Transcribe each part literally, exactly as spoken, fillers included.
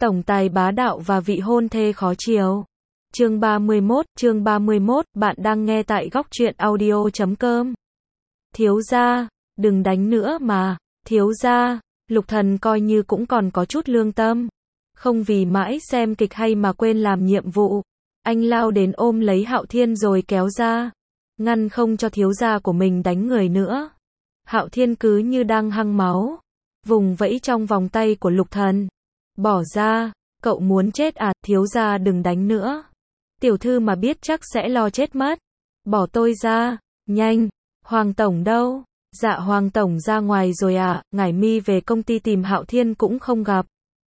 Tổng tài bá đạo và vị hôn thê khó chiều. Chương ba mươi mốt, chương ba mươi mốt, bạn đang nghe tại góc truyện audio chấm com. Thiếu gia, đừng đánh nữa mà, thiếu gia, Lục Thần coi như cũng còn có chút lương tâm. Không vì mãi xem kịch hay mà quên làm nhiệm vụ. Anh lao đến ôm lấy Hạo Thiên rồi kéo ra. Ngăn không cho thiếu gia của mình đánh người nữa. Hạo Thiên cứ như đang hăng máu. Vùng vẫy trong vòng tay của Lục Thần. Bỏ ra, cậu muốn chết à, thiếu gia đừng đánh nữa. Tiểu thư mà biết chắc sẽ lo chết mất. Bỏ tôi ra, nhanh, Hoàng Tổng đâu? Dạ Hoàng Tổng ra ngoài rồi à, Ngải Mi về công ty tìm Hạo Thiên cũng không gặp.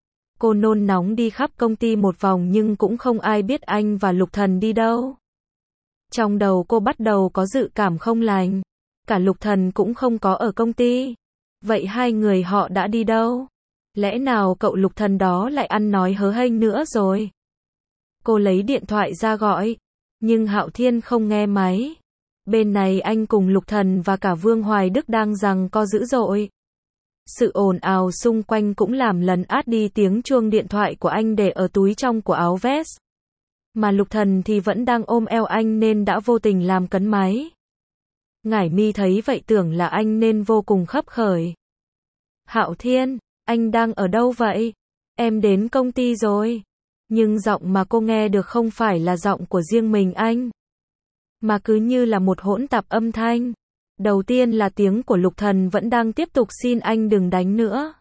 Cô nôn nóng đi khắp công ty một vòng nhưng cũng không ai biết anh và Lục Thần đi đâu. Trong đầu cô bắt đầu có dự cảm không lành. Cả Lục Thần cũng không có ở công ty. Vậy hai người họ đã đi đâu? Lẽ nào cậu Lục Thần đó lại ăn nói hớ hênh nữa rồi? Cô lấy điện thoại ra gọi. Nhưng Hạo Thiên không nghe máy. Bên này anh cùng Lục Thần và cả Vương Hoài Đức đang giằng co dữ dội. Sự ồn ào xung quanh cũng làm lấn át đi tiếng chuông điện thoại của anh để ở túi trong của áo vest. Mà Lục Thần thì vẫn đang ôm eo anh nên đã vô tình làm cấn máy. Ngải Mi thấy vậy tưởng là anh nên vô cùng khấp khởi. Hạo Thiên, anh đang ở đâu vậy? Em đến công ty rồi. Nhưng giọng mà cô nghe được không phải là giọng của riêng mình anh. Mà cứ như là một hỗn tạp âm thanh. Đầu tiên là tiếng của Lục Thần vẫn đang tiếp tục xin anh đừng đánh nữa.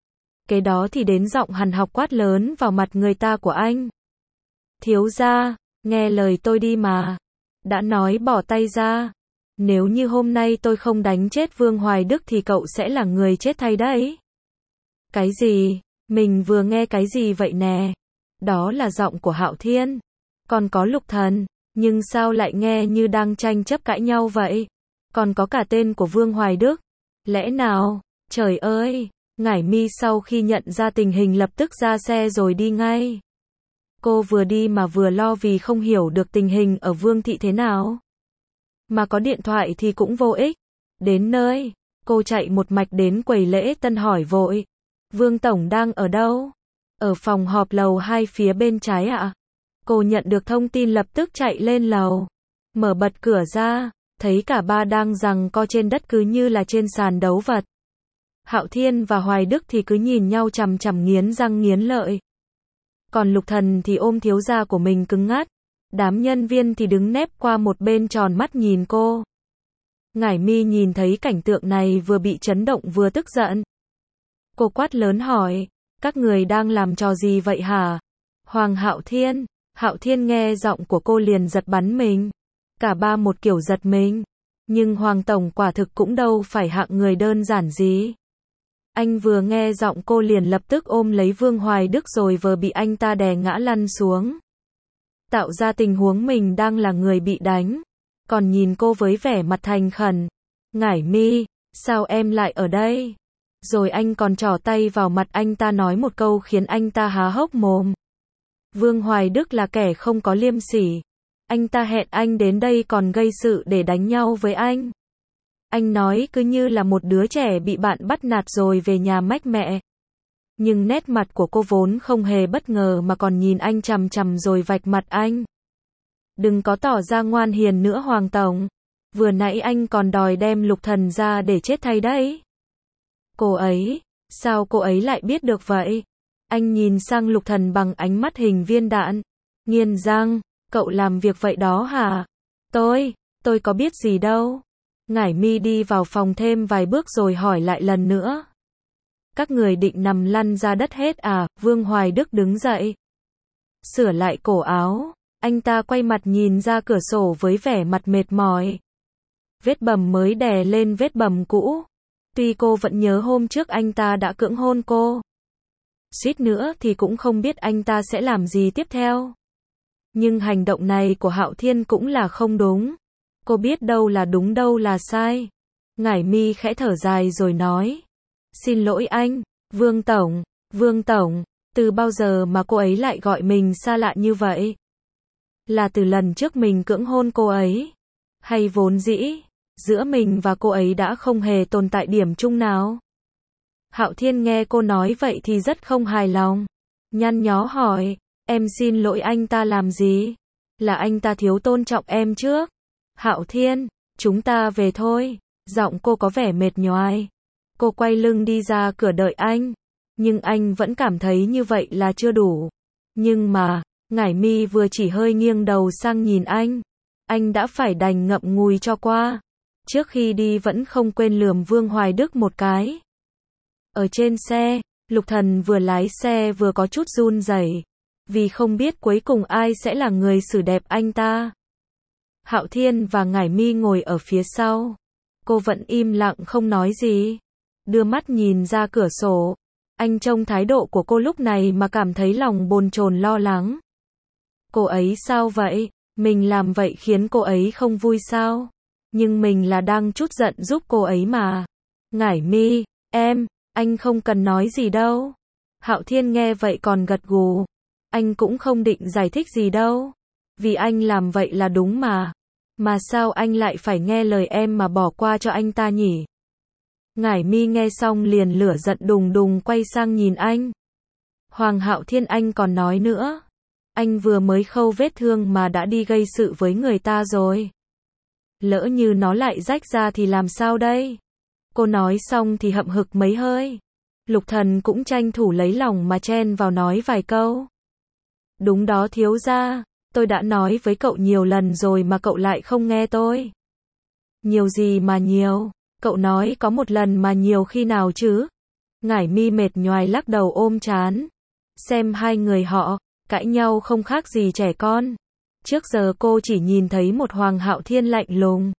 Kế đó thì đến giọng hằn học quát lớn vào mặt người ta của anh. Thiếu gia, nghe lời tôi đi mà. Đã nói bỏ tay ra. Nếu như hôm nay tôi không đánh chết Vương Hoài Đức thì cậu sẽ là người chết thay đấy. Cái gì? Mình vừa nghe cái gì vậy nè? Đó là giọng của Hạo Thiên. Còn có Lục Thần. Nhưng sao lại nghe như đang tranh chấp cãi nhau vậy? Còn có cả tên của Vương Hoài Đức. Lẽ nào? Trời ơi! Ngải Mi sau khi nhận ra tình hình lập tức ra xe rồi đi ngay. Cô vừa đi mà vừa lo vì không hiểu được tình hình ở Vương thị thế nào. Mà có điện thoại thì cũng vô ích. Đến nơi, cô chạy một mạch đến quầy lễ tân hỏi vội. Vương Tổng đang ở đâu? Ở phòng họp lầu hai phía bên trái ạ. À? Cô nhận được thông tin lập tức chạy lên lầu. Mở bật cửa ra, thấy cả ba đang giằng co trên đất cứ như là trên sàn đấu vật. Hạo Thiên và Hoài Đức thì cứ nhìn nhau chằm chằm nghiến răng nghiến lợi. Còn Lục Thần thì ôm thiếu gia của mình cứng ngắc. Đám nhân viên thì đứng nép qua một bên tròn mắt nhìn cô. Ngải Mi nhìn thấy cảnh tượng này vừa bị chấn động vừa tức giận. Cô quát lớn hỏi, các người đang làm trò gì vậy hả? Hoàng Hạo Thiên, Hạo Thiên nghe giọng của cô liền giật bắn mình. Cả ba một kiểu giật mình. Nhưng Hoàng Tổng quả thực cũng đâu phải hạng người đơn giản gì. Anh vừa nghe giọng cô liền lập tức ôm lấy Vương Hoài Đức rồi vừa bị anh ta đè ngã lăn xuống. Tạo ra tình huống mình đang là người bị đánh. Còn nhìn cô với vẻ mặt thành khẩn. Ngải Mi, sao em lại ở đây? Rồi anh còn trỏ tay vào mặt anh ta nói một câu khiến anh ta há hốc mồm. Vương Hoài Đức là kẻ không có liêm sỉ. Anh ta hẹn anh đến đây còn gây sự để đánh nhau với anh. Anh nói cứ như là một đứa trẻ bị bạn bắt nạt rồi về nhà mách mẹ. Nhưng nét mặt của cô vốn không hề bất ngờ mà còn nhìn anh chằm chằm rồi vạch mặt anh. Đừng có tỏ ra ngoan hiền nữa Hoàng Tổng. Vừa nãy anh còn đòi đem Lục Thần ra để chết thay đấy. Cô ấy, sao cô ấy lại biết được vậy? Anh nhìn sang Lục Thần bằng ánh mắt hình viên đạn. Nghiến răng, cậu làm việc vậy đó hả? Tôi, tôi có biết gì đâu. Ngải Mi đi vào phòng thêm vài bước rồi hỏi lại lần nữa. Các người định nằm lăn ra đất hết à? Vương Hoài Đức đứng dậy. Sửa lại cổ áo. Anh ta quay mặt nhìn ra cửa sổ với vẻ mặt mệt mỏi. Vết bầm mới đè lên vết bầm cũ. Tuy cô vẫn nhớ hôm trước anh ta đã cưỡng hôn cô. Suýt nữa thì cũng không biết anh ta sẽ làm gì tiếp theo. Nhưng hành động này của Hạo Thiên cũng là không đúng. Cô biết đâu là đúng đâu là sai. Ngải Mi khẽ thở dài rồi nói. Xin lỗi anh, Vương Tổng, Vương Tổng, từ bao giờ mà cô ấy lại gọi mình xa lạ như vậy? Là từ lần trước mình cưỡng hôn cô ấy? Hay vốn dĩ, giữa mình và cô ấy đã không hề tồn tại điểm chung nào? Hạo Thiên nghe cô nói vậy thì rất không hài lòng. nhăn nhó hỏi, em xin lỗi anh ta làm gì? Là anh ta thiếu tôn trọng em trước. Hạo Thiên, chúng ta về thôi. Giọng cô có vẻ mệt nhoài. Cô quay lưng đi ra cửa đợi anh. Nhưng anh vẫn cảm thấy như vậy là chưa đủ. Nhưng mà, Ngải Mi vừa chỉ hơi nghiêng đầu sang nhìn anh. Anh đã phải đành ngậm ngùi cho qua. Trước khi đi vẫn không quên lườm Vương Hoài Đức một cái. Ở trên xe, Lục Thần vừa lái xe vừa có chút run rẩy, vì không biết cuối cùng ai sẽ là người xử đẹp anh ta. Hạo Thiên và Ngải Mi ngồi ở phía sau. Cô vẫn im lặng không nói gì. Đưa mắt nhìn ra cửa sổ. Anh trông thái độ của cô lúc này mà cảm thấy lòng bồn chồn lo lắng. Cô ấy sao vậy? Mình làm vậy khiến cô ấy không vui sao? Nhưng mình là đang trút giận giúp cô ấy mà. Ngải Mi, em, anh không cần nói gì đâu. Hạo Thiên nghe vậy còn gật gù. Anh cũng không định giải thích gì đâu. Vì anh làm vậy là đúng mà. Mà sao anh lại phải nghe lời em mà bỏ qua cho anh ta nhỉ? Ngải Mi nghe xong liền lửa giận đùng đùng quay sang nhìn anh. Hoàng Hạo Thiên, anh còn nói nữa. Anh vừa mới khâu vết thương mà đã đi gây sự với người ta rồi. Lỡ như nó lại rách ra thì làm sao đây? Cô nói xong thì hậm hực mấy hơi. Lục Thần cũng tranh thủ lấy lòng mà chen vào nói vài câu. Đúng đó thiếu gia, tôi đã nói với cậu nhiều lần rồi mà cậu lại không nghe tôi. Nhiều gì mà nhiều, cậu nói có một lần mà nhiều khi nào chứ? Ngải Mi mệt nhoài lắc đầu ôm trán. Xem hai người họ, cãi nhau không khác gì trẻ con. Trước giờ cô chỉ nhìn thấy một Hoàng Hạo Thiên lạnh lùng,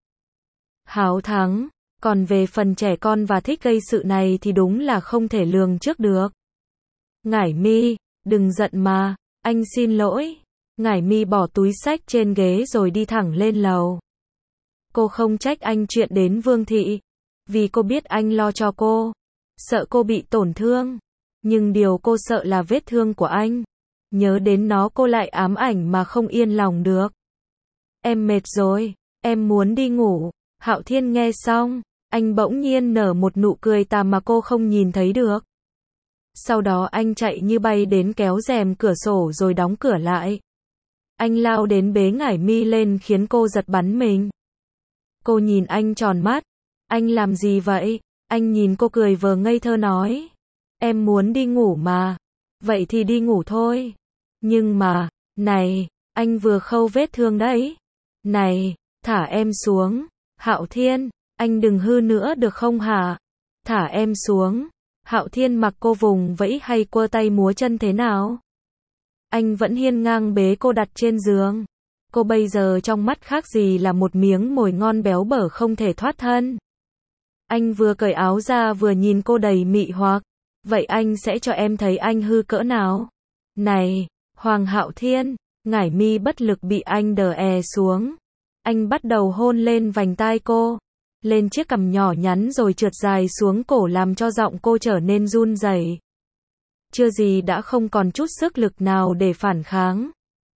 háo thắng. Còn về phần trẻ con và thích gây sự này thì đúng là không thể lường trước được. Ngải Mi, đừng giận mà, anh xin lỗi. Ngải Mi bỏ túi xách trên ghế rồi đi thẳng lên lầu. Cô không trách anh chuyện đến Vương thị, vì cô biết anh lo cho cô, sợ cô bị tổn thương. Nhưng điều cô sợ là vết thương của anh. Nhớ đến nó cô lại ám ảnh mà không yên lòng được. Em mệt rồi, em muốn đi ngủ. Hạo Thiên nghe xong, anh bỗng nhiên nở một nụ cười tà mà cô không nhìn thấy được. Sau đó anh chạy như bay đến kéo rèm cửa sổ rồi đóng cửa lại. Anh lao đến bế Ngải Mi lên khiến cô giật bắn mình. Cô nhìn anh tròn mắt. Anh làm gì vậy? Anh nhìn cô cười vờ ngây thơ nói. Em muốn đi ngủ mà. Vậy thì đi ngủ thôi. Nhưng mà, này, anh vừa khâu vết thương đấy. Này, thả em xuống. Hạo Thiên, anh đừng hư nữa được không hả? Thả em xuống. Hạo Thiên mặc cô vùng vẫy hay quơ tay múa chân thế nào? Anh vẫn hiên ngang bế cô đặt trên giường. Cô bây giờ trong mắt khác gì là một miếng mồi ngon béo bở không thể thoát thân. Anh vừa cởi áo ra vừa nhìn cô đầy mị hoặc. Vậy anh sẽ cho em thấy anh hư cỡ nào? Này, Hoàng Hạo Thiên, Ngải Mi bất lực bị anh đè è xuống. Anh bắt đầu hôn lên vành tai cô, lên chiếc cằm nhỏ nhắn rồi trượt dài xuống cổ làm cho giọng cô trở nên run rẩy. Chưa gì đã không còn chút sức lực nào để phản kháng.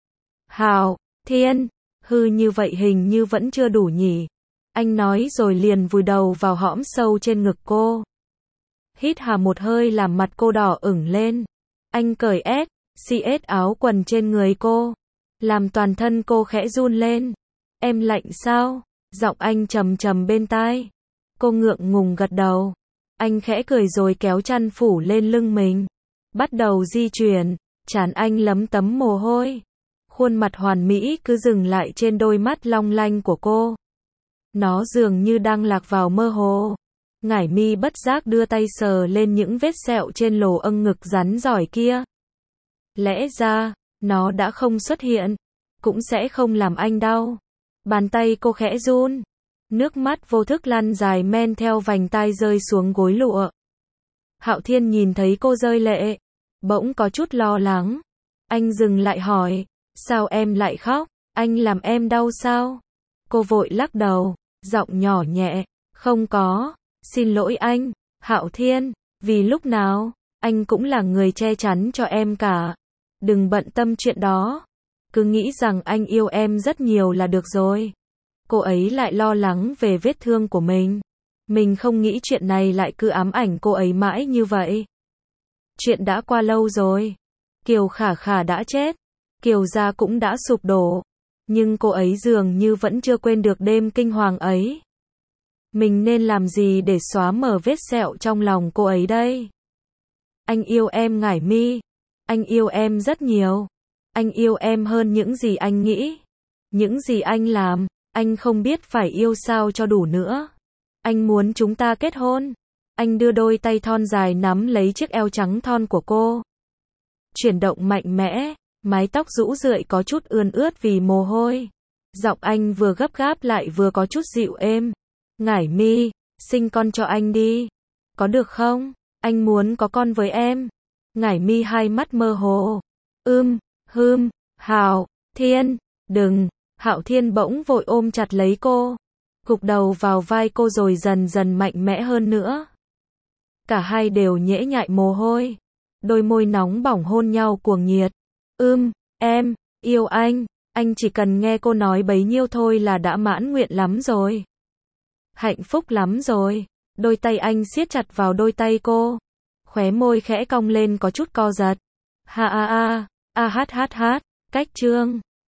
Hạo Thiên, hư như vậy hình như vẫn chưa đủ nhỉ? Anh nói rồi liền vùi đầu vào hõm sâu trên ngực cô. Hít hà một hơi làm mặt cô đỏ ửng lên. Anh cởi ét, xê ét áo quần trên người cô, làm toàn thân cô khẽ run lên. Em lạnh sao? Giọng anh trầm trầm bên tai. Cô ngượng ngùng gật đầu. Anh khẽ cười rồi kéo chăn phủ lên lưng mình. Bắt đầu di chuyển, trán anh lấm tấm mồ hôi. Khuôn mặt hoàn mỹ cứ dừng lại trên đôi mắt long lanh của cô. Nó dường như đang lạc vào mơ hồ. Ngải Mi bất giác đưa tay sờ lên những vết sẹo trên lỗ âng ngực rắn giỏi kia. Lẽ ra, nó đã không xuất hiện, cũng sẽ không làm anh đau. Bàn tay cô khẽ run. Nước mắt vô thức lăn dài men theo vành tai rơi xuống gối lụa. Hạo Thiên nhìn thấy cô rơi lệ, bỗng có chút lo lắng. Anh dừng lại hỏi, sao em lại khóc? Anh làm em đau sao? Cô vội lắc đầu, giọng nhỏ nhẹ, không có, xin lỗi anh, Hạo Thiên, vì lúc nào, anh cũng là người che chắn cho em cả. Đừng bận tâm chuyện đó. Cứ nghĩ rằng anh yêu em rất nhiều là được rồi. Cô ấy lại lo lắng về vết thương của mình. Mình không nghĩ chuyện này lại cứ ám ảnh cô ấy mãi như vậy. Chuyện đã qua lâu rồi. Kiều Khả Khả đã chết. Kiều gia cũng đã sụp đổ. Nhưng cô ấy dường như vẫn chưa quên được đêm kinh hoàng ấy. Mình nên làm gì để xóa mờ vết sẹo trong lòng cô ấy đây? Anh yêu em Ngải Mi. Anh yêu em rất nhiều. Anh yêu em hơn những gì anh nghĩ. Những gì anh làm, anh không biết phải yêu sao cho đủ nữa. Anh muốn chúng ta kết hôn. Anh đưa đôi tay thon dài nắm lấy chiếc eo trắng thon của cô. Chuyển động mạnh mẽ, mái tóc rũ rượi có chút ươn ướt vì mồ hôi. Giọng anh vừa gấp gáp lại vừa có chút dịu êm. Ngải Mi, sinh con cho anh đi. Có được không? Anh muốn có con với em. Ngải Mi hai mắt mơ hồ. Ưm, hưm, Hạo, Thiên, đừng. Hạo Thiên bỗng vội ôm chặt lấy cô. Gục đầu vào vai cô rồi dần dần mạnh mẽ hơn nữa. Cả hai đều nhễ nhại mồ hôi. Đôi môi nóng bỏng hôn nhau cuồng nhiệt. Ưm, em, yêu anh. Anh chỉ cần nghe cô nói bấy nhiêu thôi là đã mãn nguyện lắm rồi. Hạnh phúc lắm rồi. Đôi tay anh siết chặt vào đôi tay cô. Khóe môi khẽ cong lên có chút co giật. Ha a a, a hát hát hát, cách chương.